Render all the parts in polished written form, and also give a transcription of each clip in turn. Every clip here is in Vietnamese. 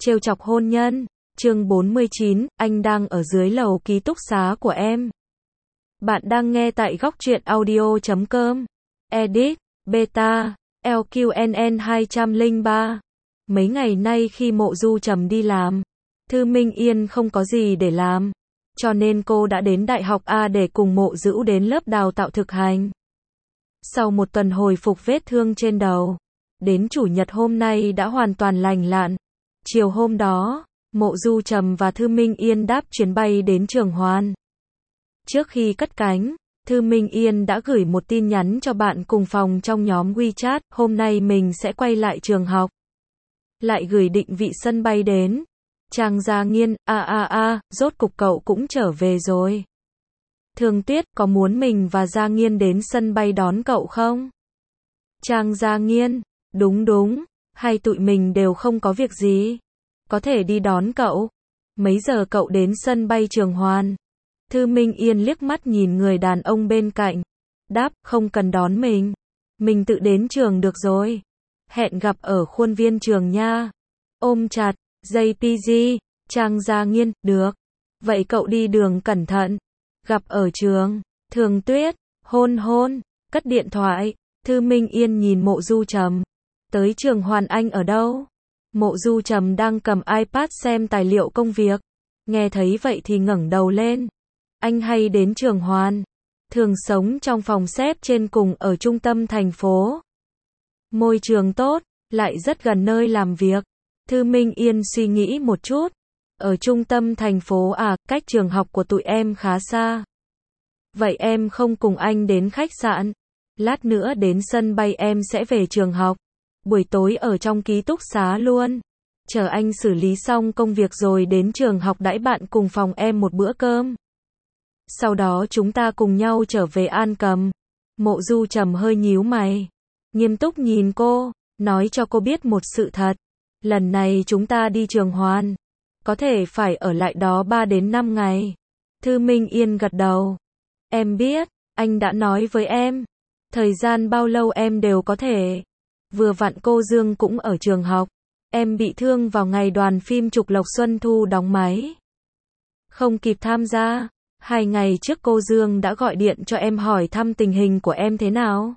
Trêu chọc hôn nhân. Chương 49, anh đang ở dưới lầu ký túc xá của em. Bạn đang nghe tại góc truyện audio.com. Edit, Beta, LQNN 203. Mấy ngày nay khi Mộ Du Trầm đi làm, Thư Minh Yên không có gì để làm, cho nên cô đã đến Đại học A để cùng Mộ Dữu đến lớp đào tạo thực hành. Sau một tuần hồi phục vết thương trên đầu, đến chủ nhật hôm nay đã hoàn toàn lành lặn. Chiều hôm đó, Mộ Du Trầm và Thư Minh Yên đáp chuyến bay đến Trường Hoan. Trước khi cất cánh, Thư Minh Yên đã gửi một tin nhắn cho bạn cùng phòng trong nhóm WeChat, hôm nay mình sẽ quay lại trường học. Lại gửi định vị sân bay đến. Trang Gia Nghiên, rốt cục cậu cũng trở về rồi. Thường Tuyết, có muốn mình và Gia Nghiên đến sân bay đón cậu không? Trang Gia Nghiên, đúng, hay tụi mình đều không có việc gì. Có thể đi đón cậu. Mấy giờ cậu đến sân bay Trường Hoan? Thư Minh Yên liếc mắt nhìn người đàn ông bên cạnh. Đáp, không cần đón mình. Mình tự đến trường được rồi. Hẹn gặp ở khuôn viên trường nha. Ôm chặt, JPG, Trang Gia Nghiên, được. Vậy cậu đi đường cẩn thận. Gặp ở trường. Thường Tuyết, hôn, cất điện thoại. Thư Minh Yên nhìn Mộ Du Trầm. Tới Trường Hoan anh ở đâu? Mộ Du Trầm đang cầm iPad xem tài liệu công việc. Nghe thấy vậy thì ngẩng đầu lên. Anh hay đến Trường Hoan. Thường sống trong phòng xếp trên cùng ở trung tâm thành phố. Môi trường tốt, lại rất gần nơi làm việc. Thư Minh Yên suy nghĩ một chút. Ở trung tâm thành phố à, cách trường học của tụi em khá xa. Vậy em không cùng anh đến khách sạn. Lát nữa đến sân bay em sẽ về trường học. Buổi tối ở trong ký túc xá luôn. Chờ anh xử lý xong công việc rồi đến trường học đãi bạn cùng phòng em một bữa cơm. Sau đó chúng ta cùng nhau trở về An Cầm. Mộ Du Trầm hơi nhíu mày. Nghiêm túc nhìn cô, nói cho cô biết một sự thật. Lần này chúng ta đi Trường Hoan. Có thể phải ở lại đó 3 đến 5 ngày. Thư Minh Yên gật đầu. Em biết, anh đã nói với em. Thời gian bao lâu em đều có thể. Vừa vặn cô Dương cũng ở trường học. Em bị thương vào ngày đoàn phim Trục Lộc Xuân Thu đóng máy. Không kịp tham gia. 2 ngày trước cô Dương đã gọi điện cho em hỏi thăm tình hình của em thế nào.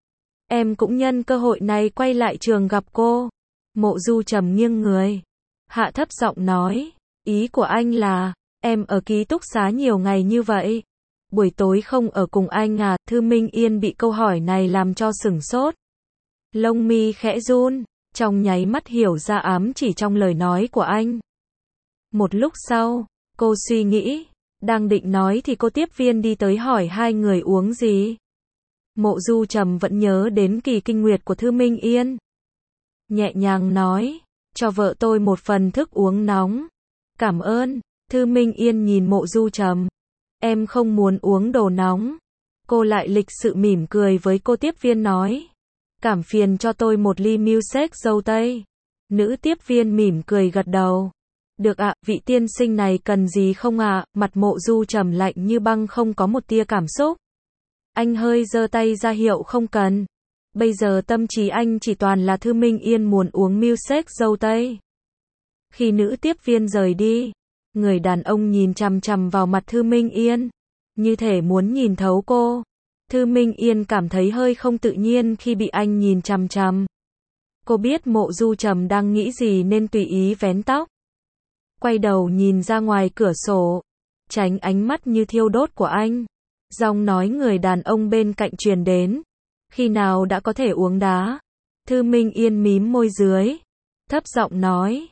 Em cũng nhân cơ hội này quay lại trường gặp cô. Mộ Du Trầm nghiêng người. Hạ thấp giọng nói. Ý của anh là, em ở ký túc xá nhiều ngày như vậy. Buổi tối không ở cùng anh à? Thư Minh Yên bị câu hỏi này làm cho sửng sốt. Lông mi khẽ run, trong nháy mắt hiểu ra ám chỉ trong lời nói của anh. Một lúc sau, cô suy nghĩ, đang định nói thì cô tiếp viên đi tới hỏi hai người uống gì. Mộ Du Trầm vẫn nhớ đến kỳ kinh nguyệt của Thư Minh Yên. Nhẹ nhàng nói, cho vợ tôi một phần thức uống nóng. Cảm ơn. Thư Minh Yên nhìn Mộ Du Trầm. Em không muốn uống đồ nóng. Cô lại lịch sự mỉm cười với cô tiếp viên nói. Cảm phiền cho tôi một ly milkshake dâu tây. Nữ tiếp viên mỉm cười gật đầu. Được ạ, vị tiên sinh này cần gì không ạ? Mặt Mộ Du Trầm lạnh như băng, không có một tia cảm xúc. Anh hơi giơ tay ra hiệu không cần. Bây giờ tâm trí anh chỉ toàn là Thư Minh Yên muốn uống milkshake dâu tây. Khi nữ tiếp viên rời đi, người đàn ông nhìn chằm chằm vào mặt Thư Minh Yên, như thể muốn nhìn thấu cô. Thư Minh Yên cảm thấy hơi không tự nhiên khi bị anh nhìn chằm chằm. Cô biết Mộ Du Trầm đang nghĩ gì nên tùy ý vén tóc. Quay đầu nhìn ra ngoài cửa sổ, tránh ánh mắt như thiêu đốt của anh. Giọng nói người đàn ông bên cạnh truyền đến. Khi nào đã có thể uống đá? Thư Minh Yên mím môi dưới, thấp giọng nói,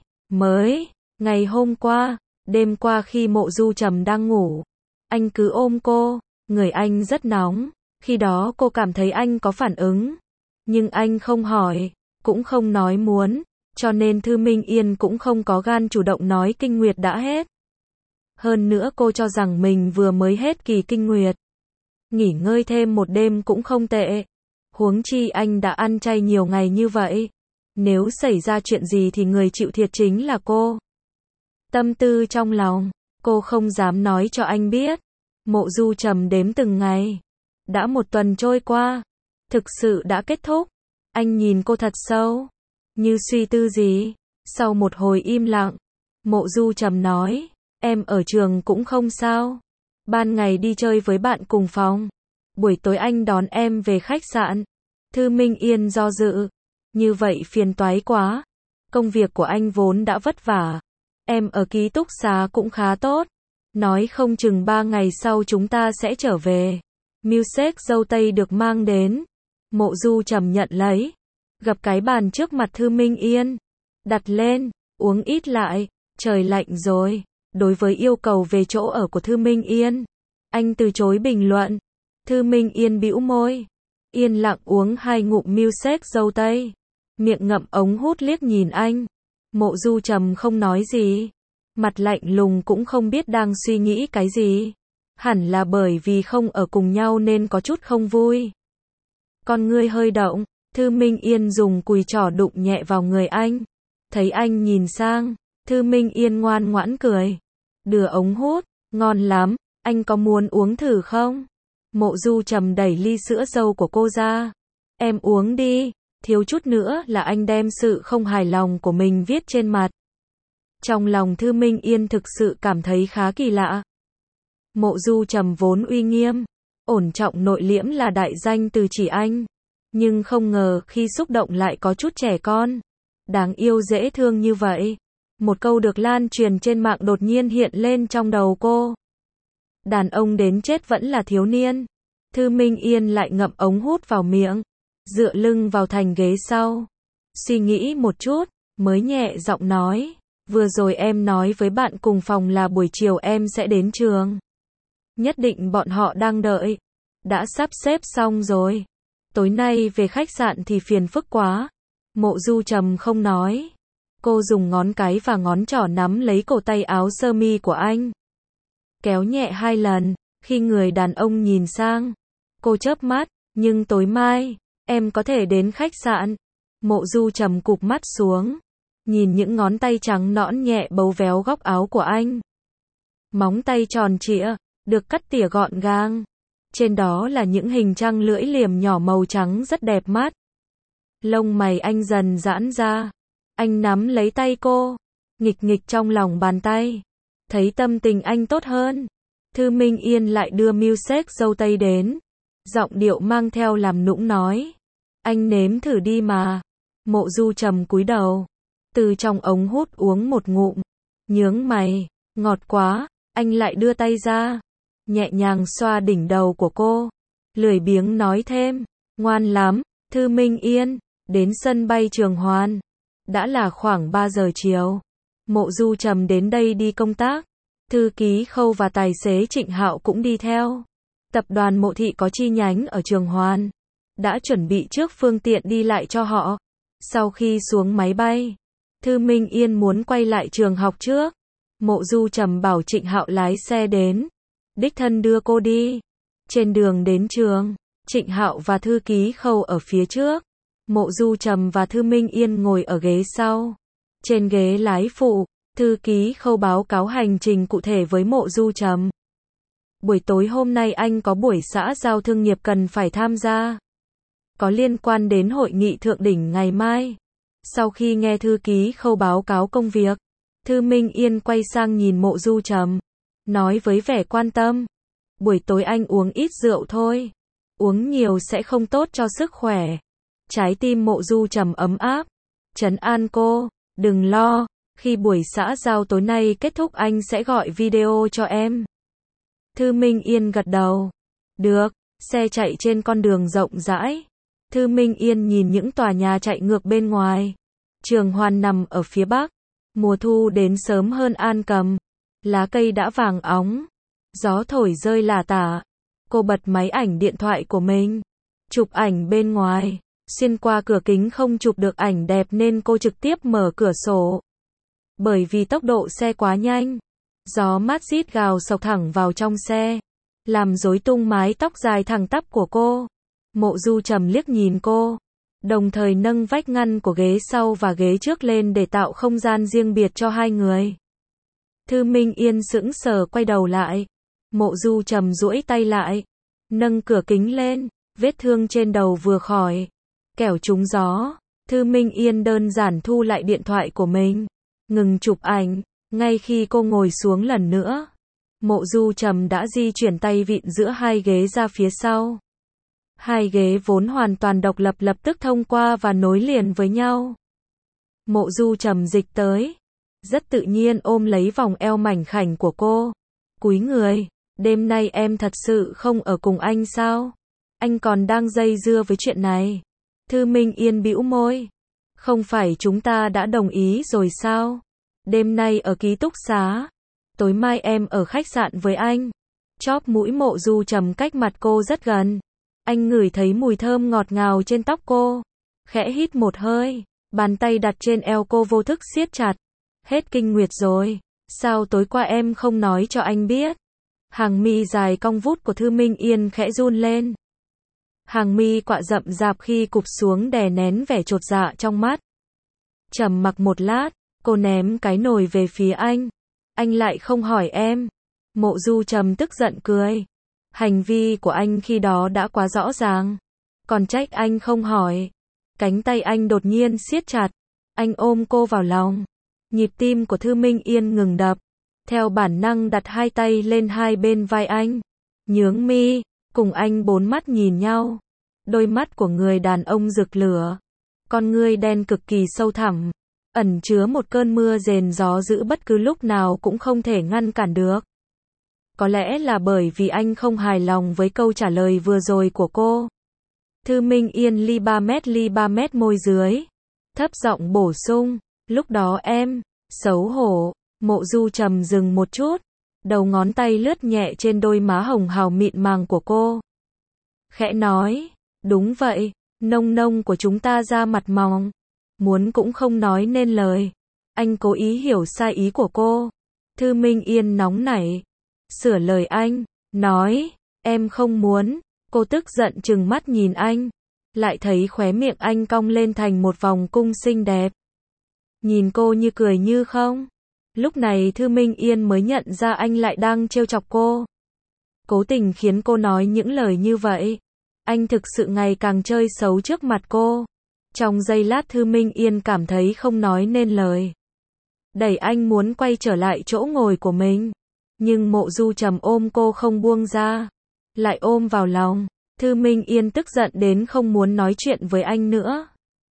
ngày hôm qua, đêm qua khi Mộ Du Trầm đang ngủ, anh cứ ôm cô, người anh rất nóng, khi đó cô cảm thấy anh có phản ứng, nhưng anh không hỏi, cũng không nói muốn, cho nên Thư Minh Yên cũng không có gan chủ động nói kinh nguyệt đã hết. Hơn nữa cô cho rằng mình vừa mới hết kỳ kinh nguyệt, nghỉ ngơi thêm một đêm cũng không tệ. Huống chi anh đã ăn chay nhiều ngày như vậy. Nếu xảy ra chuyện gì thì người chịu thiệt chính là cô. Tâm tư trong lòng, cô không dám nói cho anh biết. Mộ Du Trầm đếm từng ngày. Đã 1 tuần trôi qua. Thực sự đã kết thúc. Anh nhìn cô thật sâu. Như suy tư gì. Sau một hồi im lặng, Mộ Du Trầm nói, em ở trường cũng không sao. Ban ngày đi chơi với bạn cùng phòng. Buổi tối anh đón em về khách sạn. Thư Minh Yên do dự. Như vậy phiền toái quá. Công việc của anh vốn đã vất vả. Em ở ký túc xá cũng khá tốt. Nói không chừng 3 ngày sau chúng ta sẽ trở về. Milkshake dâu tây được mang đến. Mộ Du Trầm nhận lấy. Gập cái bàn trước mặt Thư Minh Yên. Đặt lên, uống ít lại. Trời lạnh rồi. Đối với yêu cầu về chỗ ở của Thư Minh Yên, anh từ chối bình luận. Thư Minh Yên bĩu môi. Yên lặng uống 2 ngụm milkshake dâu tây. Miệng ngậm ống hút liếc nhìn anh. Mộ Du Trầm không nói gì. Mặt lạnh lùng cũng không biết đang suy nghĩ cái gì. Hẳn là bởi vì không ở cùng nhau nên có chút không vui. Con ngươi hơi động, Thư Minh Yên dùng cùi trỏ đụng nhẹ vào người anh. Thấy anh nhìn sang, Thư Minh Yên ngoan ngoãn cười. Đưa ống hút, ngon lắm, anh có muốn uống thử không? Mộ Du Trầm đẩy ly sữa dâu của cô ra. Em uống đi, thiếu chút nữa là anh đem sự không hài lòng của mình viết trên mặt. Trong lòng Thư Minh Yên thực sự cảm thấy khá kỳ lạ. Mộ Du Trầm vốn uy nghiêm, ổn trọng nội liễm là đại danh từ chỉ anh. Nhưng không ngờ khi xúc động lại có chút trẻ con. Đáng yêu dễ thương như vậy. Một câu được lan truyền trên mạng đột nhiên hiện lên trong đầu cô. Đàn ông đến chết vẫn là thiếu niên. Thư Minh Yên lại ngậm ống hút vào miệng, dựa lưng vào thành ghế sau. Suy nghĩ một chút, mới nhẹ giọng nói, vừa rồi em nói với bạn cùng phòng là buổi chiều em sẽ đến trường. Nhất định bọn họ đang đợi. Đã sắp xếp xong rồi. Tối nay về khách sạn thì phiền phức quá. Mộ Du Trầm không nói. Cô dùng ngón cái và ngón trỏ nắm lấy cổ tay áo sơ mi của anh. Kéo nhẹ 2 lần, khi người đàn ông nhìn sang. Cô chớp mắt, nhưng tối mai, em có thể đến khách sạn. Mộ Du Trầm cụp mắt xuống. Nhìn những ngón tay trắng nõn nhẹ bấu véo góc áo của anh. Móng tay tròn trịa, được cắt tỉa gọn gàng. Trên đó là những hình trăng lưỡi liềm nhỏ màu trắng rất đẹp mắt. Lông mày anh dần giãn ra. Anh nắm lấy tay cô, nghịch nghịch trong lòng bàn tay. Thấy tâm tình anh tốt hơn, Thư Minh Yên lại đưa milkshake dâu tây đến. Giọng điệu mang theo làm nũng nói. Anh nếm thử đi mà. Mộ Du Trầm cúi đầu. Từ trong ống hút uống một ngụm. Nhướng mày, ngọt quá. Anh lại đưa tay ra. Nhẹ nhàng xoa đỉnh đầu của cô. Lười biếng nói thêm. Ngoan lắm, Thư Minh Yên. Đến sân bay Trường Hoan. Đã là khoảng 3 giờ chiều. Mộ Du Trầm đến đây đi công tác. Thư ký Khâu và tài xế Trịnh Hạo cũng đi theo. Tập đoàn Mộ Thị có chi nhánh ở Trường Hoan. Đã chuẩn bị trước phương tiện đi lại cho họ. Sau khi xuống máy bay, Thư Minh Yên muốn quay lại trường học trước. Mộ Du Trầm bảo Trịnh Hạo lái xe đến. Đích thân đưa cô đi. Trên đường đến trường, Trịnh Hạo và thư ký Khâu ở phía trước. Mộ Du Trầm và Thư Minh Yên ngồi ở ghế sau. Trên ghế lái phụ, thư ký Khâu báo cáo hành trình cụ thể với Mộ Du Trầm. Buổi tối hôm nay anh có buổi xã giao thương nghiệp cần phải tham gia. Có liên quan đến hội nghị thượng đỉnh ngày mai. Sau khi nghe thư ký Khâu báo cáo công việc, Thư Minh Yên quay sang nhìn Mộ Du Trầm. Nói với vẻ quan tâm. Buổi tối anh uống ít rượu thôi. Uống nhiều sẽ không tốt cho sức khỏe. Trái tim Mộ Du Trầm ấm áp. Trấn an cô. Đừng lo. Khi buổi xã giao tối nay kết thúc anh sẽ gọi video cho em. Thư Minh Yên gật đầu. Được. Xe chạy trên con đường rộng rãi. Thư Minh Yên nhìn những tòa nhà chạy ngược bên ngoài. Trường Hoan nằm ở phía bắc. Mùa thu đến sớm hơn An Cầm. Lá cây đã vàng óng. Gió thổi rơi lả tả. Cô bật máy ảnh điện thoại của mình. Chụp ảnh bên ngoài. Xuyên qua cửa kính không chụp được ảnh đẹp nên cô trực tiếp mở cửa sổ. Bởi vì tốc độ xe quá nhanh. Gió mát rít gào sộc thẳng vào trong xe. Làm rối tung mái tóc dài thẳng tắp của cô. Mộ Du Trầm liếc nhìn cô. Đồng thời nâng vách ngăn của ghế sau và ghế trước lên để tạo không gian riêng biệt cho hai người. Thư Minh Yên sững sờ quay đầu lại. Mộ Du Trầm duỗi tay lại. Nâng cửa kính lên. Vết thương trên đầu vừa khỏi. Kẻo trúng gió. Thư Minh Yên đơn giản thu lại điện thoại của mình, ngừng chụp ảnh. Ngay khi cô ngồi xuống lần nữa, Mộ Du Trầm đã di chuyển tay vịn giữa hai ghế ra phía sau. Hai ghế vốn hoàn toàn độc lập lập tức thông qua và nối liền với nhau. Mộ Du Trầm dịch tới, rất tự nhiên ôm lấy vòng eo mảnh khảnh của cô. Cúi người, đêm nay em thật sự không ở cùng anh sao? Anh còn đang dây dưa với chuyện này. Thư Minh Yên bĩu môi. Không phải chúng ta đã đồng ý rồi sao? Đêm nay ở ký túc xá. Tối mai em ở khách sạn với anh. Chóp mũi Mộ Du Trầm cách mặt cô rất gần. Anh ngửi thấy mùi thơm ngọt ngào trên tóc cô. Khẽ hít một hơi, bàn tay đặt trên eo cô vô thức siết chặt. Hết kinh nguyệt rồi. Sao tối qua em không nói cho anh biết? Hàng mi dài cong vút của Thư Minh Yên khẽ run lên. Hàng mi quạ rậm rạp khi cụp xuống đè nén vẻ chột dạ trong mắt. Trầm mặc một lát, cô ném cái nồi về phía anh. Anh lại không hỏi em. Mộ Du Trầm tức giận cười. Hành vi của anh khi đó đã quá rõ ràng. Còn trách anh không hỏi. Cánh tay anh đột nhiên siết chặt. Anh ôm cô vào lòng. Nhịp tim của Thư Minh Yên ngừng đập. Theo bản năng đặt hai tay lên hai bên vai anh. Nhướng mi, cùng anh bốn mắt nhìn nhau. Đôi mắt của người đàn ông rực lửa. Con ngươi đen cực kỳ sâu thẳm. Ẩn chứa một cơn mưa rền gió dữ bất cứ lúc nào cũng không thể ngăn cản được. Có lẽ là bởi vì anh không hài lòng với câu trả lời vừa rồi của cô. Thư Minh Yên ly 3 mét môi dưới. Thấp giọng bổ sung. Lúc đó em, xấu hổ. Mộ Du Trầm dừng một chút. Đầu ngón tay lướt nhẹ trên đôi má hồng hào mịn màng của cô. Khẽ nói. Đúng vậy, nông nông của chúng ta ra mặt mỏng. Muốn cũng không nói nên lời. Anh cố ý hiểu sai ý của cô. Thư Minh Yên nóng nảy. Sửa lời anh. Nói. Em không muốn. Cô tức giận trừng mắt nhìn anh. Lại thấy khóe miệng anh cong lên thành một vòng cung xinh đẹp. Nhìn cô như cười như không. Lúc này Thư Minh Yên mới nhận ra anh lại đang trêu chọc cô. Cố tình khiến cô nói những lời như vậy. Anh thực sự ngày càng chơi xấu trước mặt cô. Trong giây lát Thư Minh Yên cảm thấy không nói nên lời. Đẩy anh muốn quay trở lại chỗ ngồi của mình. Nhưng Mộ Du Trầm ôm cô không buông ra. Lại ôm vào lòng. Thư Minh Yên tức giận đến không muốn nói chuyện với anh nữa.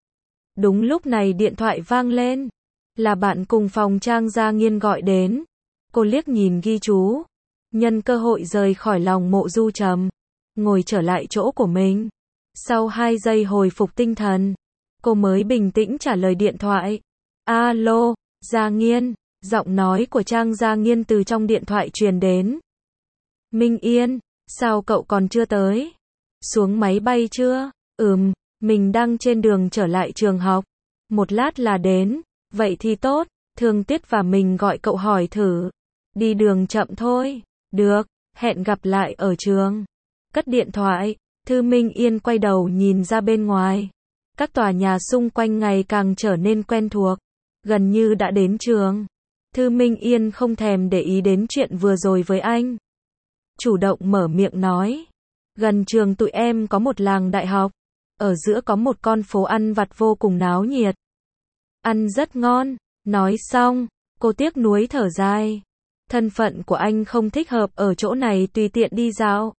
Đúng lúc này điện thoại vang lên. Là bạn cùng phòng Trang Gia Nghiên gọi đến. Cô liếc nhìn ghi chú. Nhân cơ hội rời khỏi lòng Mộ Du Trầm. Ngồi trở lại chỗ của mình. Sau 2 giây hồi phục tinh thần, cô mới bình tĩnh trả lời điện thoại. Alo, Gia Nghiên. Giọng nói của Trang Gia Nghiên từ trong điện thoại truyền đến. Minh Yên, sao cậu còn chưa tới? Xuống máy bay chưa? Mình đang trên đường trở lại trường học. Một lát là đến. Vậy thì tốt, Thương Tiết và mình gọi cậu hỏi thử. Đi đường chậm thôi. Được, hẹn gặp lại ở trường. Cất điện thoại, Thư Minh Yên quay đầu nhìn ra bên ngoài. Các tòa nhà xung quanh ngày càng trở nên quen thuộc. Gần như đã đến trường. Thư Minh Yên không thèm để ý đến chuyện vừa rồi với anh. Chủ động mở miệng nói. Gần trường tụi em có một làng đại học. Ở giữa có một con phố ăn vặt vô cùng náo nhiệt. Ăn rất ngon. Nói xong, cô tiếc nuối thở dài. Thân phận của anh không thích hợp ở chỗ này tùy tiện đi dạo.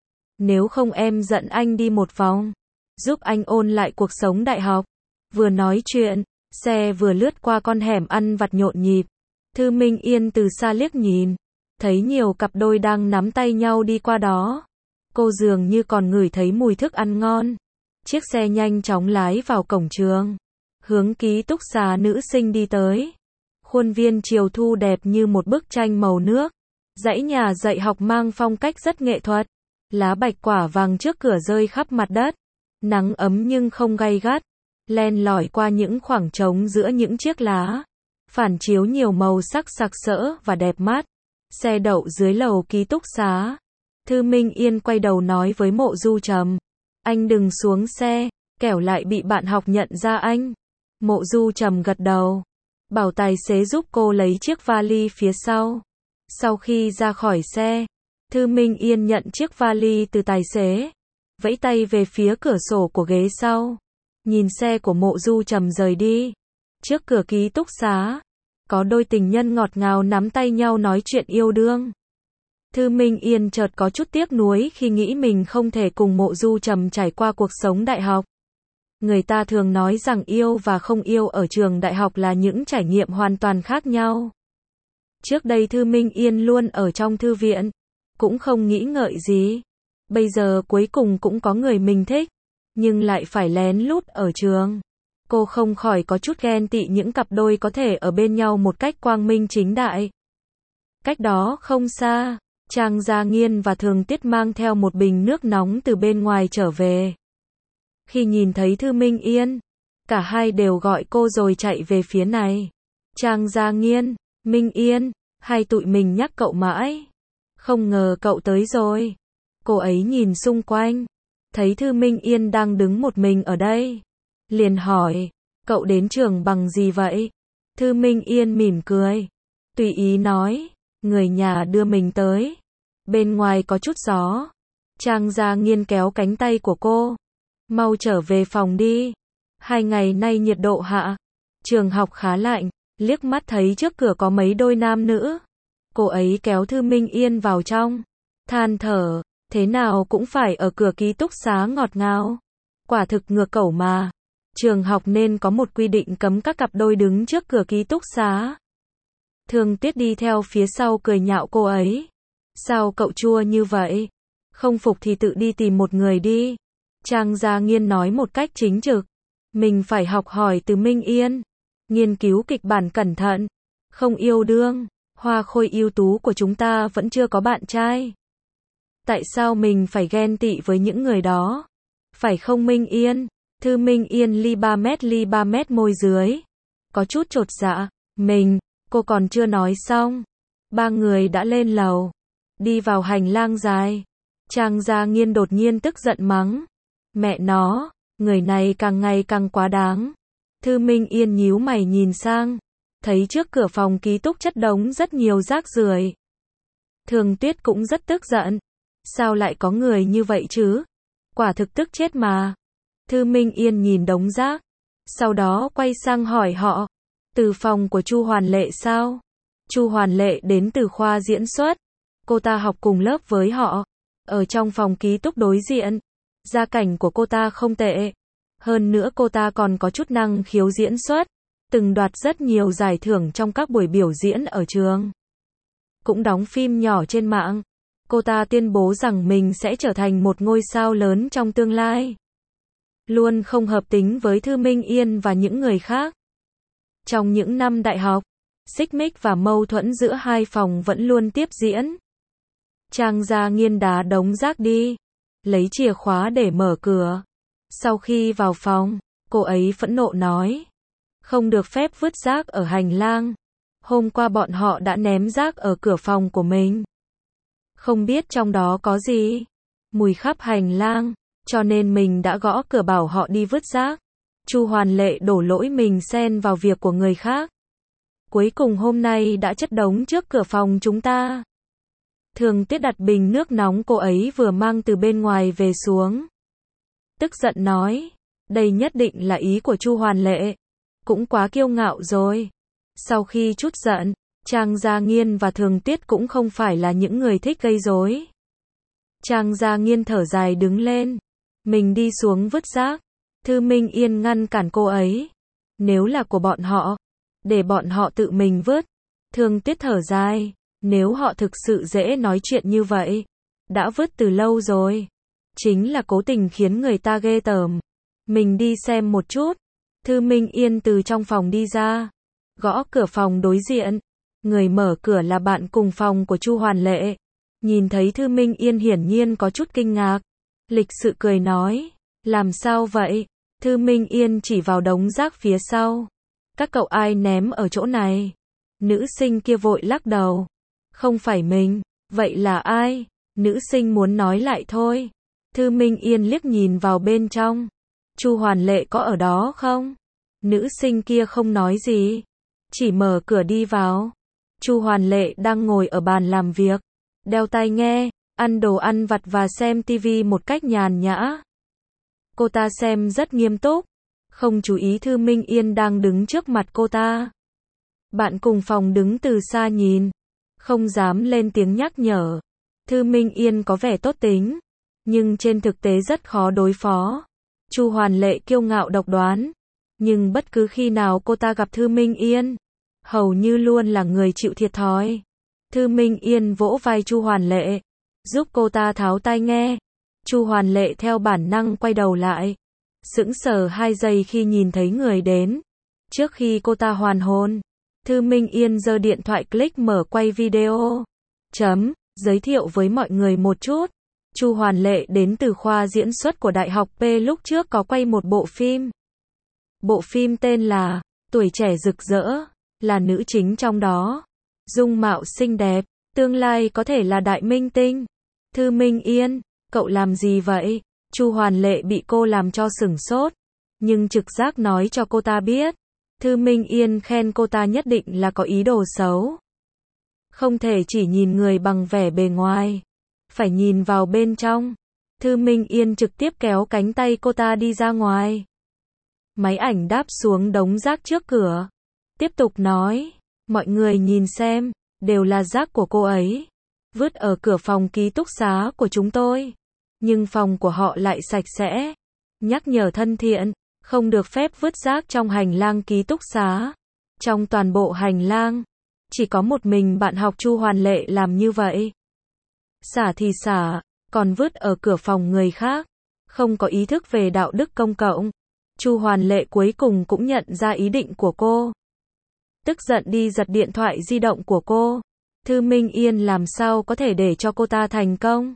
Nếu không em dẫn anh đi một vòng. Giúp anh ôn lại cuộc sống đại học. Vừa nói chuyện, xe vừa lướt qua con hẻm ăn vặt nhộn nhịp. Thư Minh Yên từ xa liếc nhìn. Thấy nhiều cặp đôi đang nắm tay nhau đi qua đó. Cô dường như còn ngửi thấy mùi thức ăn ngon. Chiếc xe nhanh chóng lái vào cổng trường. Hướng ký túc xá nữ sinh đi tới. Khuôn viên chiều thu đẹp như một bức tranh màu nước. Dãy nhà dạy học mang phong cách rất nghệ thuật. Lá bạch quả vàng trước cửa rơi khắp mặt đất. Nắng ấm nhưng không gay gắt. Len lỏi qua những khoảng trống giữa những chiếc lá. Phản chiếu nhiều màu sắc sặc sỡ và đẹp mắt. Xe đậu dưới lầu ký túc xá. Thư Minh Yên quay đầu nói với Mộ Du Trầm. Anh đừng xuống xe, kẻo lại bị bạn học nhận ra anh. Mộ Du Trầm gật đầu. Bảo tài xế giúp cô lấy chiếc vali phía sau. Sau khi ra khỏi xe, Thư Minh Yên nhận chiếc vali từ tài xế. Vẫy tay về phía cửa sổ của ghế sau. nhìn xe của Mộ Du Trầm rời đi. Trước cửa ký túc xá, có đôi tình nhân ngọt ngào nắm tay nhau nói chuyện yêu đương. Thư Minh Yên chợt có chút tiếc nuối khi nghĩ mình không thể cùng Mộ Du Trầm trải qua cuộc sống đại học. Người ta thường nói rằng yêu và không yêu ở trường đại học là những trải nghiệm hoàn toàn khác nhau. Trước đây Thư Minh Yên luôn ở trong thư viện, cũng không nghĩ ngợi gì. Bây giờ cuối cùng cũng có người mình thích, nhưng lại phải lén lút ở trường. Cô không khỏi có chút ghen tị những cặp đôi có thể ở bên nhau một cách quang minh chính đại. Cách đó không xa, Trang Gia Nghiên và Thường Tiết mang theo một bình nước nóng từ bên ngoài trở về. Khi nhìn thấy Thư Minh Yên, cả hai đều gọi cô rồi chạy về phía này. Trang Gia Nghiên, Minh Yên, hai tụi mình nhắc cậu mãi. Không ngờ cậu tới rồi. Cô ấy nhìn xung quanh, thấy Thư Minh Yên đang đứng một mình ở đây. Liền hỏi, cậu đến trường bằng gì vậy? Thư Minh Yên mỉm cười, tùy ý nói, người nhà đưa mình tới. Bên ngoài có chút gió. Trang Gia Nghiên kéo cánh tay của cô. Mau trở về phòng đi. 2 ngày nay nhiệt độ hạ. Trường học khá lạnh. Liếc mắt thấy trước cửa có mấy đôi nam nữ. Cô ấy kéo Thư Minh Yên vào trong. Than thở, thế nào cũng phải ở cửa ký túc xá ngọt ngào. Quả thực ngược cẩu mà. Trường học nên có một quy định cấm các cặp đôi đứng trước cửa ký túc xá. Thường Tiết đi theo phía sau cười nhạo cô ấy. Sao cậu chua như vậy? Không phục thì tự đi tìm một người đi. Trang Gia Nghiên nói một cách chính trực. Mình phải học hỏi từ Minh Yên. Nghiên cứu kịch bản cẩn thận. Không yêu đương. Hoa khôi ưu tú của chúng ta vẫn chưa có bạn trai. Tại sao mình phải ghen tị với những người đó? Phải không Minh Yên? Thư Minh Yên ly 3 mét môi dưới. Có chút chột dạ. Cô còn chưa nói xong. 3 người đã lên lầu. Đi vào hành lang dài. Trang Gia Nghiên đột nhiên tức giận mắng. Mẹ nó, người này càng ngày càng quá đáng. Thư Minh Yên nhíu mày nhìn sang. Thấy trước cửa phòng ký túc chất đống rất nhiều rác rưởi. Thường Tuyết cũng rất tức giận. Sao lại có người như vậy chứ? Quả thực tức chết mà. Thư Minh Yên nhìn đống rác. Sau đó quay sang hỏi họ. Từ phòng của Chu Hoàn Lệ sao? Chu Hoàn Lệ đến từ khoa diễn xuất. Cô ta học cùng lớp với họ. Ở trong phòng ký túc đối diện. Gia cảnh của cô ta không tệ. Hơn nữa cô ta còn có chút năng khiếu diễn xuất. Từng đoạt rất nhiều giải thưởng trong các buổi biểu diễn ở trường. Cũng đóng phim nhỏ trên mạng. Cô ta tuyên bố rằng mình sẽ trở thành một ngôi sao lớn trong tương lai. Luôn không hợp tính với Thư Minh Yên và những người khác. Trong những năm đại học, xích mích và mâu thuẫn giữa hai phòng vẫn luôn tiếp diễn. Trang Gia Nghiên đá đống rác đi. Lấy chìa khóa để mở cửa. Sau khi vào phòng, cô ấy phẫn nộ nói. Không được phép vứt rác ở hành lang. Hôm qua bọn họ đã ném rác ở cửa phòng của mình. Không biết trong đó có gì. Mùi khắp hành lang. Cho nên mình đã gõ cửa bảo họ đi vứt rác. Chu Hoàn Lệ đổ lỗi mình xen vào việc của người khác. Cuối cùng hôm nay đã chất đống trước cửa phòng chúng ta. Thường Tiết đặt bình nước nóng cô ấy vừa mang từ bên ngoài về xuống. Tức giận nói. Đây nhất định là ý của Chu Hoàn Lệ. Cũng quá kiêu ngạo rồi. Sau khi chút giận, Trang Gia Nghiên và Thường Tiết cũng không phải là những người thích gây rối. Trang Gia Nghiên thở dài đứng lên. Mình đi xuống vứt rác. Thư Minh Yên ngăn cản cô ấy. Nếu là của bọn họ, để bọn họ tự mình vứt. Thường Tiết thở dài. Nếu họ thực sự dễ nói chuyện như vậy, đã vứt từ lâu rồi. Chính là cố tình khiến người ta ghê tởm. Mình đi xem một chút. Thư Minh Yên từ trong phòng đi ra. Gõ cửa phòng đối diện. Người mở cửa là bạn cùng phòng của Chu Hoàn Lệ. Nhìn thấy Thư Minh Yên hiển nhiên có chút kinh ngạc. Lịch sự cười nói. Làm sao vậy? Thư Minh Yên chỉ vào đống rác phía sau. Các cậu ai ném ở chỗ này? Nữ sinh kia vội lắc đầu. Không phải mình. Vậy là ai? Nữ sinh muốn nói lại thôi. Thư Minh Yên liếc nhìn vào bên trong. Chu Hoàn Lệ có ở đó không? Nữ sinh kia không nói gì. Chỉ mở cửa đi vào. Chu Hoàn Lệ đang ngồi ở bàn làm việc. Đeo tai nghe, ăn đồ ăn vặt và xem tivi một cách nhàn nhã. Cô ta xem rất nghiêm túc. không chú ý Thư Minh Yên đang đứng trước mặt cô ta. Bạn cùng phòng đứng từ xa nhìn, không dám lên tiếng nhắc nhở. Thư Minh Yên có vẻ tốt tính, nhưng trên thực tế rất khó đối phó. Chu Hoàn Lệ kiêu ngạo độc đoán, nhưng bất cứ khi nào cô ta gặp Thư Minh Yên, hầu như luôn là người chịu thiệt thòi. Thư Minh Yên vỗ vai Chu Hoàn Lệ, giúp cô ta tháo tai nghe. Chu Hoàn Lệ theo bản năng quay đầu lại, sững sờ 2 giây khi nhìn thấy người đến. Trước khi cô ta hoàn hồn, Thư Minh Yên giơ điện thoại click mở quay video. Giới thiệu với mọi người một chút. Chu Hoàn Lệ đến từ khoa diễn xuất của Đại học P, lúc trước có quay một bộ phim. Bộ phim tên là Tuổi Trẻ Rực Rỡ, là nữ chính trong đó. Dung mạo xinh đẹp, tương lai có thể là đại minh tinh. Thư Minh Yên, cậu làm gì vậy? Chu Hoàn Lệ bị cô làm cho sửng sốt, nhưng trực giác nói cho cô ta biết. Thư Minh Yên khen cô ta nhất định là có ý đồ xấu. Không thể chỉ nhìn người bằng vẻ bề ngoài, phải nhìn vào bên trong. Thư Minh Yên trực tiếp kéo cánh tay cô ta đi ra ngoài. Máy ảnh đáp xuống đống rác trước cửa. Tiếp tục nói, mọi người nhìn xem, đều là rác của cô ấy. Vứt ở cửa phòng ký túc xá của chúng tôi. Nhưng phòng của họ lại sạch sẽ. Nhắc nhở thân thiện, không được phép vứt rác trong hành lang ký túc xá. Trong toàn bộ hành lang, chỉ có một mình bạn học Chu Hoàn Lệ làm như vậy. Xả thì xả, còn vứt ở cửa phòng người khác. Không có ý thức về đạo đức công cộng. Chu Hoàn Lệ cuối cùng cũng nhận ra ý định của cô. Tức giận đi giật điện thoại di động của cô. Thư Minh Yên làm sao có thể để cho cô ta thành công.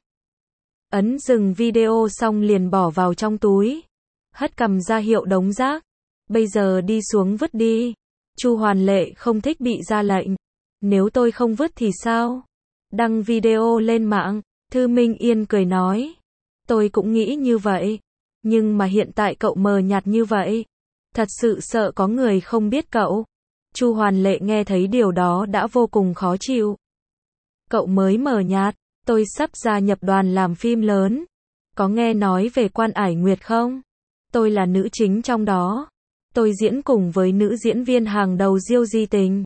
Ấn dừng video xong liền bỏ vào trong túi. Hất cằm ra hiệu đống rác. Bây giờ đi xuống vứt đi. Chu Hoàn Lệ không thích bị ra lệnh. Nếu tôi không vứt thì sao? Đăng video lên mạng. Thư Minh Yên cười nói. Tôi cũng nghĩ như vậy. Nhưng mà hiện tại cậu mờ nhạt như vậy. Thật sự sợ có người không biết cậu. Chu Hoàn Lệ nghe thấy điều đó đã vô cùng khó chịu. Cậu mới mờ nhạt. Tôi sắp gia nhập đoàn làm phim lớn. Có nghe nói về Quan Ải Nguyệt không? Tôi là nữ chính trong đó. Tôi diễn cùng với nữ diễn viên hàng đầu Diêu Di Tình.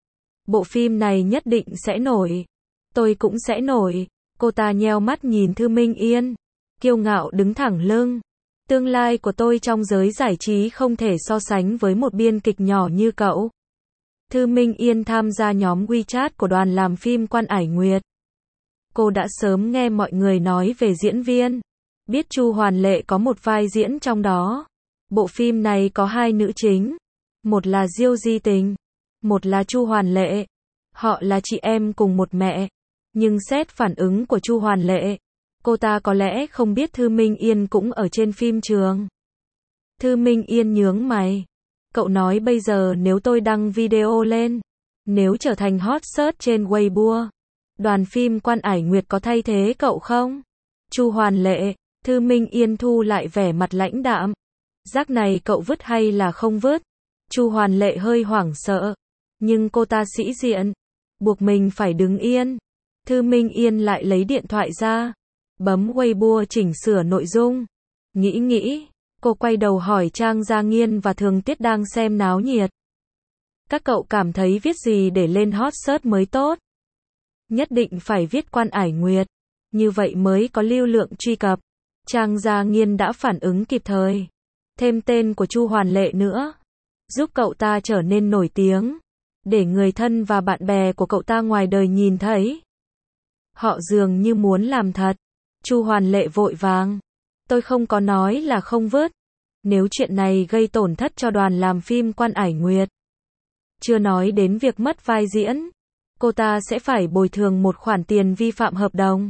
Bộ phim này nhất định sẽ nổi. Tôi cũng sẽ nổi. Cô ta nheo mắt nhìn Thư Minh Yên, kiêu ngạo đứng thẳng lưng. Tương lai của tôi trong giới giải trí không thể so sánh với một biên kịch nhỏ như cậu. Thư Minh Yên tham gia nhóm WeChat của đoàn làm phim Quan Ải Nguyệt. Cô đã sớm nghe mọi người nói về diễn viên, biết Chu Hoàn Lệ có một vai diễn trong đó. Bộ phim này có 2 nữ chính, một là Diêu Di Tình, một là Chu Hoàn Lệ. Họ là chị em cùng một mẹ. Nhưng xét phản ứng của Chu Hoàn Lệ, cô ta có lẽ không biết Thư Minh Yên cũng ở trên phim trường. Thư Minh Yên nhướng mày. Cậu nói bây giờ nếu tôi đăng video lên, nếu trở thành hot search trên Weibo, đoàn phim Quan Ải Nguyệt có thay thế cậu không? Chu Hoàn Lệ. Thư Minh Yên thu lại vẻ mặt lãnh đạm. Rác này cậu vứt hay là không vứt? Chu Hoàn Lệ hơi hoảng sợ, nhưng cô ta sĩ diện, buộc mình phải đứng yên. Thư Minh Yên lại lấy điện thoại ra, bấm Weibo chỉnh sửa nội dung. Nghĩ, cô quay đầu hỏi Trang Gia Nghiên và Thường Tiết đang xem náo nhiệt. Các cậu cảm thấy viết gì để lên hot search mới tốt? Nhất định phải viết Quan Ải Nguyệt, như vậy mới có lưu lượng truy cập. Trang Gia Nghiên đã phản ứng kịp thời. Thêm tên của Chu Hoàn Lệ nữa, giúp cậu ta trở nên nổi tiếng, để người thân và bạn bè của cậu ta ngoài đời nhìn thấy. Họ dường như muốn làm thật. Chu Hoàn Lệ vội vàng. Tôi không có nói là không vứt. Nếu chuyện này gây tổn thất cho đoàn làm phim Quan Ải Nguyệt, chưa nói đến việc mất vai diễn, cô ta sẽ phải bồi thường một khoản tiền vi phạm hợp đồng.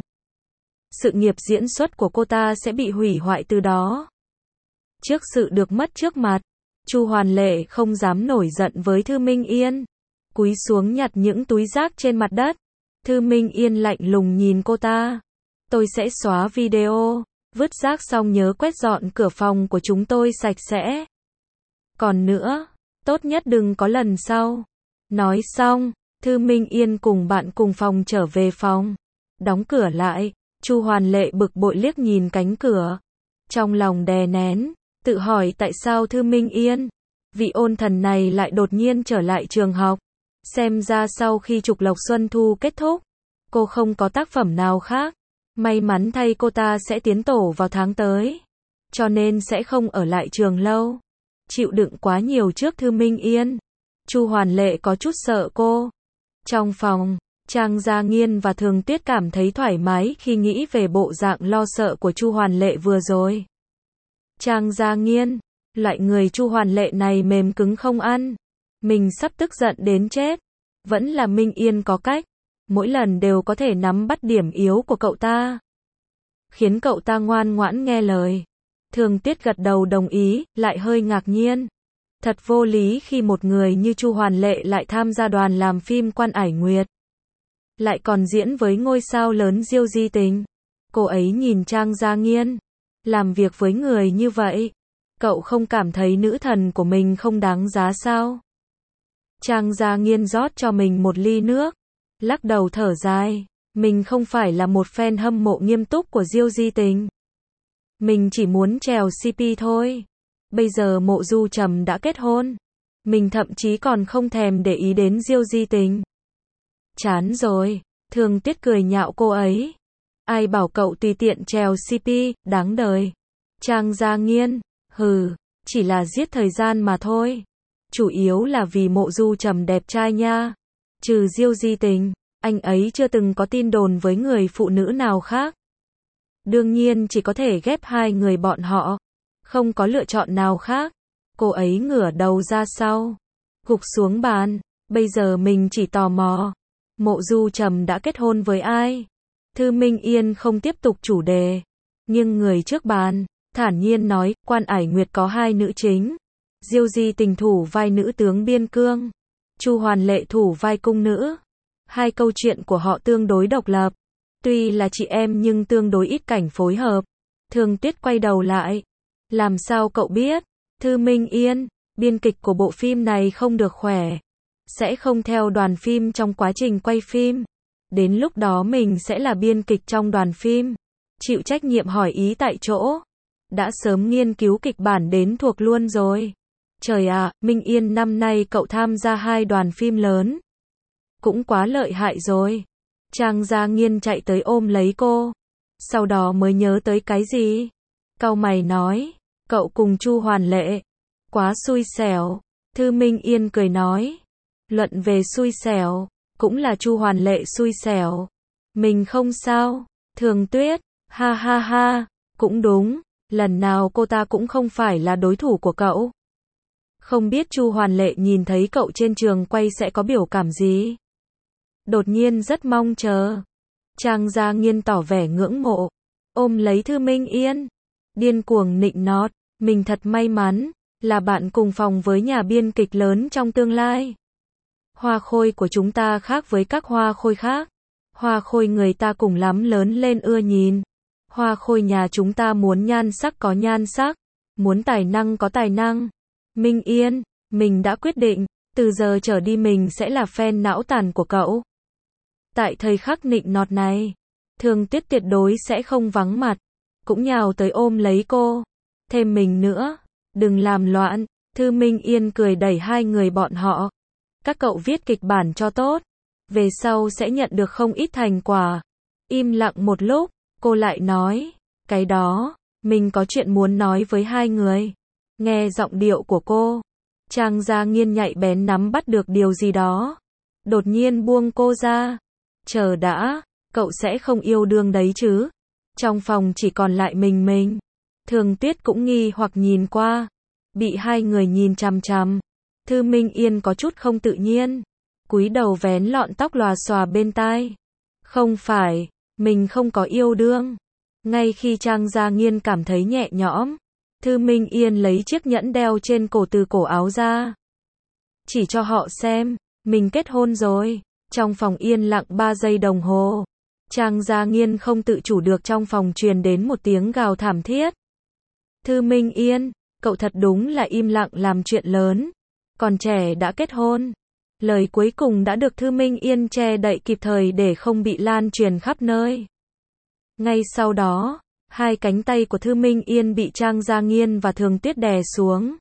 Sự nghiệp diễn xuất của cô ta sẽ bị hủy hoại từ đó. Trước sự được mất trước mặt, Chu Hoàn Lệ không dám nổi giận với Thư Minh Yên, cúi xuống nhặt những túi rác trên mặt đất. Thư Minh Yên lạnh lùng nhìn cô ta. Tôi sẽ xóa video, vứt rác xong nhớ quét dọn cửa phòng của chúng tôi sạch sẽ. Còn nữa, tốt nhất đừng có lần sau. Nói xong, Thư Minh Yên cùng bạn cùng phòng trở về phòng, đóng cửa lại. Chu Hoàn Lệ bực bội liếc nhìn cánh cửa, trong lòng đè nén, tự hỏi tại sao Thư Minh Yên, vị ôn thần này lại đột nhiên trở lại trường học. Xem ra sau khi Trục Lộc Xuân Thu kết thúc, cô không có tác phẩm nào khác. May mắn thay cô ta sẽ tiến tổ vào tháng tới, cho nên sẽ không ở lại trường lâu. Chịu đựng quá nhiều trước Thư Minh Yên, Chu Hoàn Lệ có chút sợ cô. Trong phòng, Trang Gia Nghiên và Thường Tuyết cảm thấy thoải mái khi nghĩ về bộ dạng lo sợ của Chu Hoàn Lệ vừa rồi. Trang Gia Nghiên, loại người Chu Hoàn Lệ này mềm cứng không ăn. Mình sắp tức giận đến chết. Vẫn là Minh Yên có cách. Mỗi lần đều có thể nắm bắt điểm yếu của cậu ta, khiến cậu ta ngoan ngoãn nghe lời. Thường Tuyết gật đầu đồng ý, lại hơi ngạc nhiên. Thật vô lý khi một người như Chu Hoàn Lệ lại tham gia đoàn làm phim Quan Ải Nguyệt, lại còn diễn với ngôi sao lớn Diêu Di Tình. Cô ấy nhìn Trang Gia Nghiên, làm việc với người như vậy, cậu không cảm thấy nữ thần của mình không đáng giá sao? Trang Gia Nghiên rót cho mình một ly nước, lắc đầu thở dài. Mình không phải là một fan hâm mộ nghiêm túc của Diêu Di Tình. Mình chỉ muốn trèo CP thôi. Bây giờ Mộ Du Trầm đã kết hôn, mình thậm chí còn không thèm để ý đến Diêu Di Tình. Chán rồi. Thường Tuyết cười nhạo cô ấy. Ai bảo cậu tùy tiện trèo CP, đáng đời. Trang Gia Nghiên, hừ, chỉ là giết thời gian mà thôi. Chủ yếu là vì Mộ Du Trầm đẹp trai nha. Trừ Diêu Di Tình, anh ấy chưa từng có tin đồn với người phụ nữ nào khác. Đương nhiên chỉ có thể ghép hai người bọn họ, không có lựa chọn nào khác. Cô ấy ngửa đầu ra sau, gục xuống bàn. Bây giờ mình chỉ tò mò, Mộ Du Trầm đã kết hôn với ai? Thư Minh Yên không tiếp tục chủ đề, nhưng người trước bàn thản nhiên nói, Quan Ải Nguyệt có hai nữ chính. Diêu Di Tình thủ vai nữ tướng biên cương, Chu Hoàn Lệ thủ vai cung nữ. Hai câu chuyện của họ tương đối độc lập, tuy là chị em nhưng tương đối ít cảnh phối hợp. Thường Tuyết quay đầu lại. Làm sao cậu biết? Thư Minh Yên, biên kịch của bộ phim này không được khỏe, sẽ không theo đoàn phim trong quá trình quay phim. Đến lúc đó mình sẽ là biên kịch trong đoàn phim, chịu trách nhiệm hỏi ý tại chỗ. Đã sớm nghiên cứu kịch bản đến thuộc luôn rồi. Trời ạ, Minh Yên năm nay cậu tham gia hai đoàn phim lớn, cũng quá lợi hại rồi. Trang Gia Nghiên chạy tới ôm lấy cô, sau đó mới nhớ tới cái gì. Cau mày nói, cậu cùng Chu Hoàn Lệ, quá xui xẻo. Thư Minh Yên cười nói, luận về xui xẻo, cũng là Chu Hoàn Lệ xui xẻo. Mình không sao. Thường Tuyết, ha ha ha, cũng đúng, lần nào cô ta cũng không phải là đối thủ của cậu. Không biết Chu Hoàn Lệ nhìn thấy cậu trên trường quay sẽ có biểu cảm gì? Đột nhiên rất mong chờ. Trang Gia Nghiên tỏ vẻ ngưỡng mộ, ôm lấy Thư Minh Yên, điên cuồng nịnh nót, mình thật may mắn, là bạn cùng phòng với nhà biên kịch lớn trong tương lai. Hoa khôi của chúng ta khác với các hoa khôi khác. Hoa khôi người ta cùng lắm lớn lên ưa nhìn. Hoa khôi nhà chúng ta muốn nhan sắc có nhan sắc, muốn tài năng có tài năng. Minh Yên, mình đã quyết định, từ giờ trở đi mình sẽ là fan não tàn của cậu. Tại thời khắc nịnh nọt này, Thường Tuyết tuyệt đối sẽ không vắng mặt, cũng nhào tới ôm lấy cô. Thêm mình nữa, đừng làm loạn. Thư Minh Yên cười đẩy hai người bọn họ. Các cậu viết kịch bản cho tốt, về sau sẽ nhận được không ít thành quả. Im lặng một lúc, cô lại nói, cái đó, mình có chuyện muốn nói với hai người. Nghe giọng điệu của cô, Trang Gia Nghiên nhạy bén nắm bắt được điều gì đó, đột nhiên buông cô ra. Chờ đã, cậu sẽ không yêu đương đấy chứ? Trong phòng chỉ còn lại mình. Thường Tuyết cũng nghi hoặc nhìn qua, bị hai người nhìn chằm chằm. Thư Minh Yên có chút không tự nhiên, cúi đầu vén lọn tóc lòa xòa bên tai. Không phải, mình không có yêu đương. Ngay khi Trang Gia Nghiên cảm thấy nhẹ nhõm, Thư Minh Yên lấy chiếc nhẫn đeo trên cổ từ cổ áo ra, chỉ cho họ xem, mình kết hôn rồi. Trong phòng yên lặng 3 giây đồng hồ, Trang Gia Nghiên không tự chủ được trong phòng truyền đến một tiếng gào thảm thiết. Thư Minh Yên, cậu thật đúng là im lặng làm chuyện lớn, còn trẻ đã kết hôn. Lời cuối cùng đã được Thư Minh Yên che đậy kịp thời để không bị lan truyền khắp nơi. Ngay sau đó, Hai cánh tay của Thư Minh Yên bị Trang Gia Nghiên và Thường Tuyết đè xuống.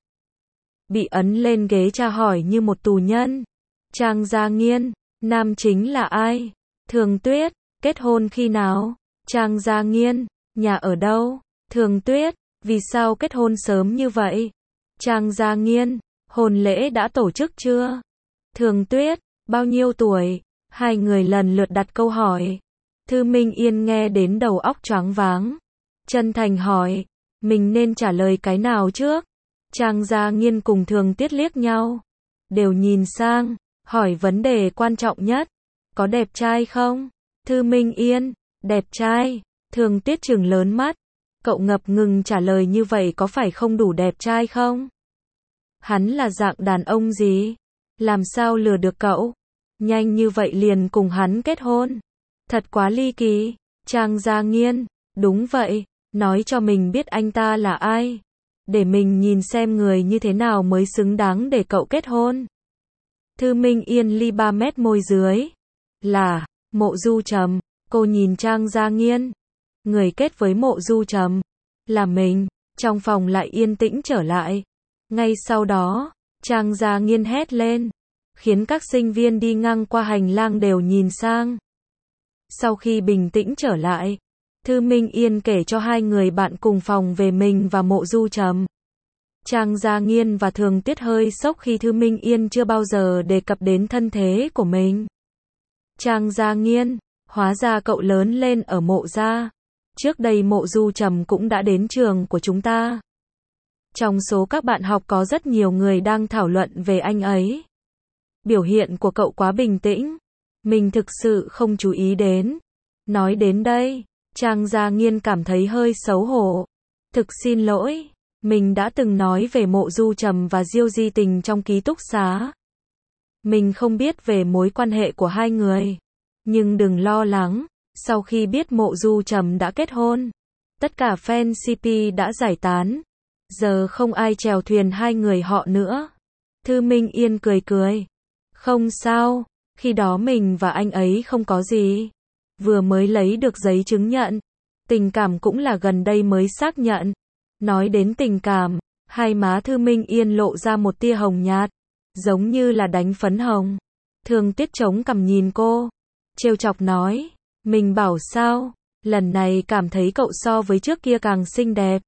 Bị ấn lên ghế tra hỏi như một tù nhân. Trang Gia Nghiên, nam chính là ai? Thường Tuyết, kết hôn khi nào? Trang Gia Nghiên, nhà ở đâu? Thường Tuyết, vì sao kết hôn sớm như vậy? Trang Gia Nghiên, hôn lễ đã tổ chức chưa? Thường Tuyết, bao nhiêu tuổi? Hai người lần lượt đặt câu hỏi. Thư Minh Yên nghe đến đầu óc choáng váng. Chân thành hỏi, mình nên trả lời cái nào trước? Trang Gia Nghiên cùng Thường Tuyết liếc nhau. Đều nhìn sang, hỏi vấn đề quan trọng nhất. Có đẹp trai không? Thư Minh Yên, đẹp trai. Thường Tuyết trừng lớn mắt. Cậu ngập ngừng trả lời như vậy có phải không đủ đẹp trai không? Hắn là dạng đàn ông gì? Làm sao lừa được cậu? Nhanh như vậy liền cùng hắn kết hôn. Thật quá ly kỳ. Trang Gia Nghiên, đúng vậy, nói cho mình biết anh ta là ai. Để mình nhìn xem người như thế nào mới xứng đáng để cậu kết hôn. Thư Minh Yên ly 3 mét môi dưới. Là, Mộ Du Trầm. Cô nhìn Trang Gia Nghiên. Người kết với Mộ Du Trầm là mình. Trong phòng lại yên tĩnh trở lại. Ngay sau đó, Trang Gia Nghiên hét lên, khiến các sinh viên đi ngang qua hành lang đều nhìn sang. Sau khi bình tĩnh trở lại, Thư Minh Yên kể cho hai người bạn cùng phòng về mình và Mộ Du Trầm. Trang Gia Nghiên và Thường Tuyết hơi sốc khi Thư Minh Yên chưa bao giờ đề cập đến thân thế của mình. Trang Gia Nghiên, hóa ra cậu lớn lên ở Mộ gia. Trước đây Mộ Du Trầm cũng đã đến trường của chúng ta. Trong số các bạn học có rất nhiều người đang thảo luận về anh ấy. Biểu hiện của cậu quá bình tĩnh. Mình thực sự không chú ý đến. Nói đến đây, Trang Gia Nghiên cảm thấy hơi xấu hổ. Thực xin lỗi, mình đã từng nói về Mộ Du Trầm và Diêu Di Tình trong ký túc xá. Mình không biết về mối quan hệ của hai người. Nhưng đừng lo lắng, sau khi biết Mộ Du Trầm đã kết hôn, tất cả fan CP đã giải tán. Giờ không ai chèo thuyền hai người họ nữa. Thư Minh Yên cười cười. Không sao, khi đó mình và anh ấy không có gì. Vừa mới lấy được giấy chứng nhận. Tình cảm cũng là gần đây mới xác nhận. Nói đến tình cảm, hai má Thư Minh Yên lộ ra một tia hồng nhạt, giống như là đánh phấn hồng. Thường Tuyết chống cằm nhìn cô, trêu chọc nói, mình bảo sao, lần này cảm thấy cậu so với trước kia càng xinh đẹp.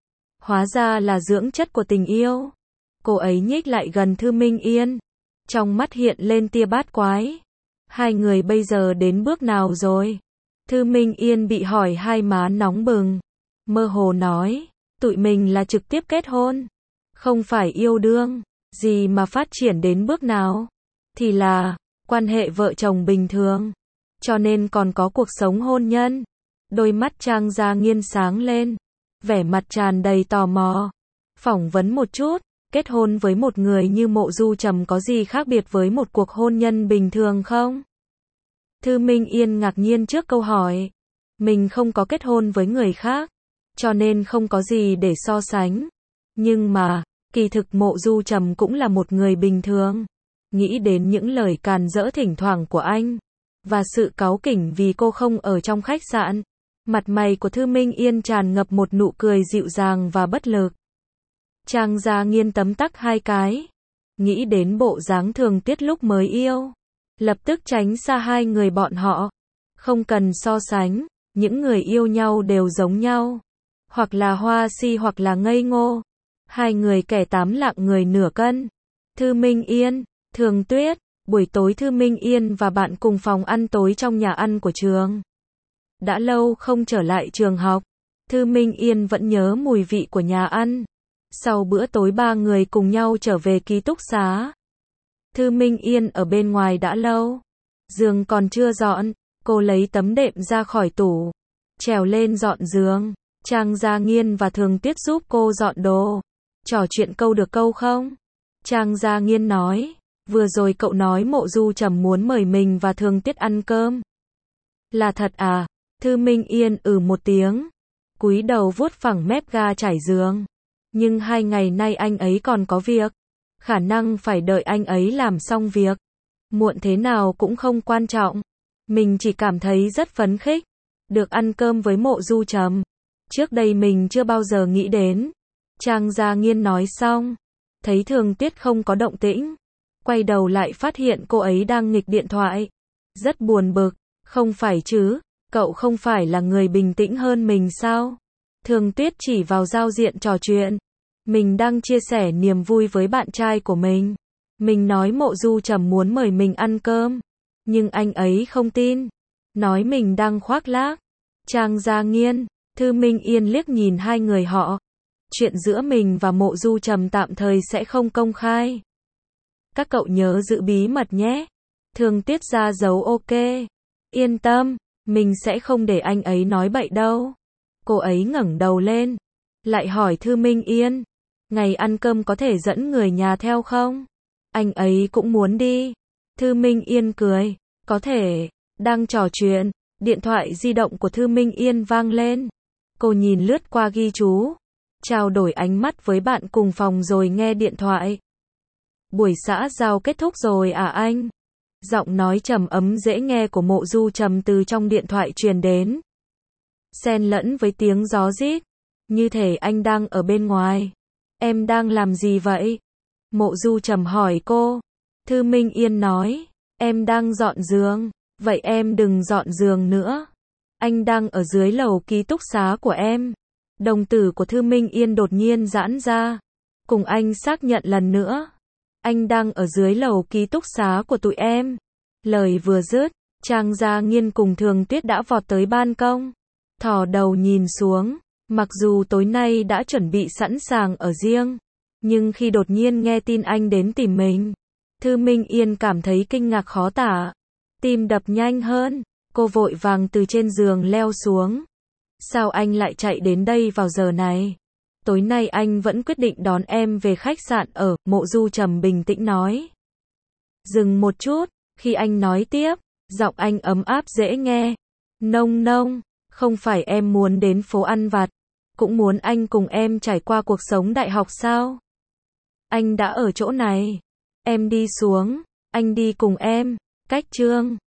Hóa ra là dưỡng chất của tình yêu. Cô ấy nhích lại gần Thư Minh Yên, trong mắt hiện lên tia bát quái. Hai người bây giờ đến bước nào rồi? Thư Minh Yên bị hỏi hai má nóng bừng, mơ hồ nói, tụi mình là trực tiếp kết hôn, không phải yêu đương, gì mà phát triển đến bước nào, thì là quan hệ vợ chồng bình thường, cho nên còn có cuộc sống hôn nhân. Đôi mắt Trang Gia Nghiên sáng lên, vẻ mặt tràn đầy tò mò. Phỏng vấn một chút, kết hôn với một người như Mộ Du Trầm có gì khác biệt với một cuộc hôn nhân bình thường không? Thư Minh Yên ngạc nhiên trước câu hỏi. Mình không có kết hôn với người khác, cho nên không có gì để so sánh. Nhưng mà, kỳ thực Mộ Du Trầm cũng là một người bình thường. Nghĩ đến những lời càn rỡ thỉnh thoảng của anh, và sự cáu kỉnh vì cô không ở trong khách sạn. Mặt mày của Thư Minh Yên tràn ngập một nụ cười dịu dàng và bất lực. Trang Gia Nghiên tấm tắc hai cái. Nghĩ đến bộ dáng Thường Tuyết lúc mới yêu. Lập tức tránh xa hai người bọn họ. Không cần so sánh, những người yêu nhau đều giống nhau. Hoặc là hoa si hoặc là ngây ngô. Hai người kẻ tám lạng người nửa cân. Thư Minh Yên, Thường Tuyết, buổi tối Thư Minh Yên và bạn cùng phòng ăn tối trong nhà ăn của trường. Đã lâu không trở lại trường học, Thư Minh Yên vẫn nhớ mùi vị của nhà ăn. Sau bữa tối ba người cùng nhau trở về ký túc xá. Thư Minh Yên ở bên ngoài đã lâu. Giường còn chưa dọn, cô lấy tấm đệm ra khỏi tủ, trèo lên dọn giường. Trang Gia Nghiên và Thường Tuyết giúp cô dọn đồ. Trò chuyện câu được câu không? Trang Gia Nghiên nói, vừa rồi cậu nói Mộ Du Trầm muốn mời mình và Thường Tuyết ăn cơm. Là thật à? Thư Minh Yên một tiếng, cúi đầu vuốt phẳng mép ga trải giường. Nhưng 2 ngày nay anh ấy còn có việc. Khả năng phải đợi anh ấy làm xong việc. Muộn thế nào cũng không quan trọng. Mình chỉ cảm thấy rất phấn khích. Được ăn cơm với Mộ Du Trầm. Trước đây mình chưa bao giờ nghĩ đến. Trang Gia Nghiên nói xong, thấy Thường Tuyết không có động tĩnh, quay đầu lại phát hiện cô ấy đang nghịch điện thoại. Rất buồn bực, không phải chứ, cậu không phải là người bình tĩnh hơn mình sao? Thường Tuyết chỉ vào giao diện trò chuyện. Mình đang chia sẻ niềm vui với bạn trai của mình. Mình nói Mộ Du Trầm muốn mời mình ăn cơm, nhưng anh ấy không tin, nói mình đang khoác lác. Trang Gia Nghiên, Thư Minh Yên liếc nhìn hai người họ. Chuyện giữa mình và Mộ Du Trầm tạm thời sẽ không công khai. Các cậu nhớ giữ bí mật nhé. Thường Tuyết ra dấu ok. Yên tâm, mình sẽ không để anh ấy nói bậy đâu. Cô ấy ngẩng đầu lên, lại hỏi Thư Minh Yên, ngày ăn cơm có thể dẫn người nhà theo không? Anh ấy cũng muốn đi. Thư Minh Yên cười, có thể. Đang trò chuyện, điện thoại di động của Thư Minh Yên vang lên. Cô nhìn lướt qua ghi chú, trao đổi ánh mắt với bạn cùng phòng rồi nghe điện thoại. Buổi xã giao kết thúc rồi à anh? Giọng nói trầm ấm dễ nghe của Mộ Du Trầm từ trong điện thoại truyền đến, xen lẫn với tiếng gió rít, như thể anh đang ở bên ngoài. Em đang làm gì vậy? Mộ Du Trầm hỏi cô. Thư Minh Yên nói, em đang dọn giường. Vậy em đừng dọn giường nữa. Anh đang ở dưới lầu ký túc xá của em. Đồng tử của Thư Minh Yên đột nhiên giãn ra. Cùng anh xác nhận lần nữa. Anh đang ở dưới lầu ký túc xá của tụi em. Lời vừa dứt, Trang Gia Nghiên cùng Thường Tuyết đã vọt tới ban công. Thò đầu nhìn xuống. Mặc dù tối nay đã chuẩn bị sẵn sàng ở riêng, nhưng khi đột nhiên nghe tin anh đến tìm mình, Thư Minh Yên cảm thấy kinh ngạc khó tả. Tim đập nhanh hơn, cô vội vàng từ trên giường leo xuống. Sao anh lại chạy đến đây vào giờ này? Tối nay anh vẫn quyết định đón em về khách sạn ở, Mộ Du Trầm bình tĩnh nói. Dừng một chút, khi anh nói tiếp, giọng anh ấm áp dễ nghe. Nông nông, không phải em muốn đến phố ăn vặt, cũng muốn anh cùng em trải qua cuộc sống đại học sao? Anh đã ở chỗ này, em đi xuống, anh đi cùng em. Cách chương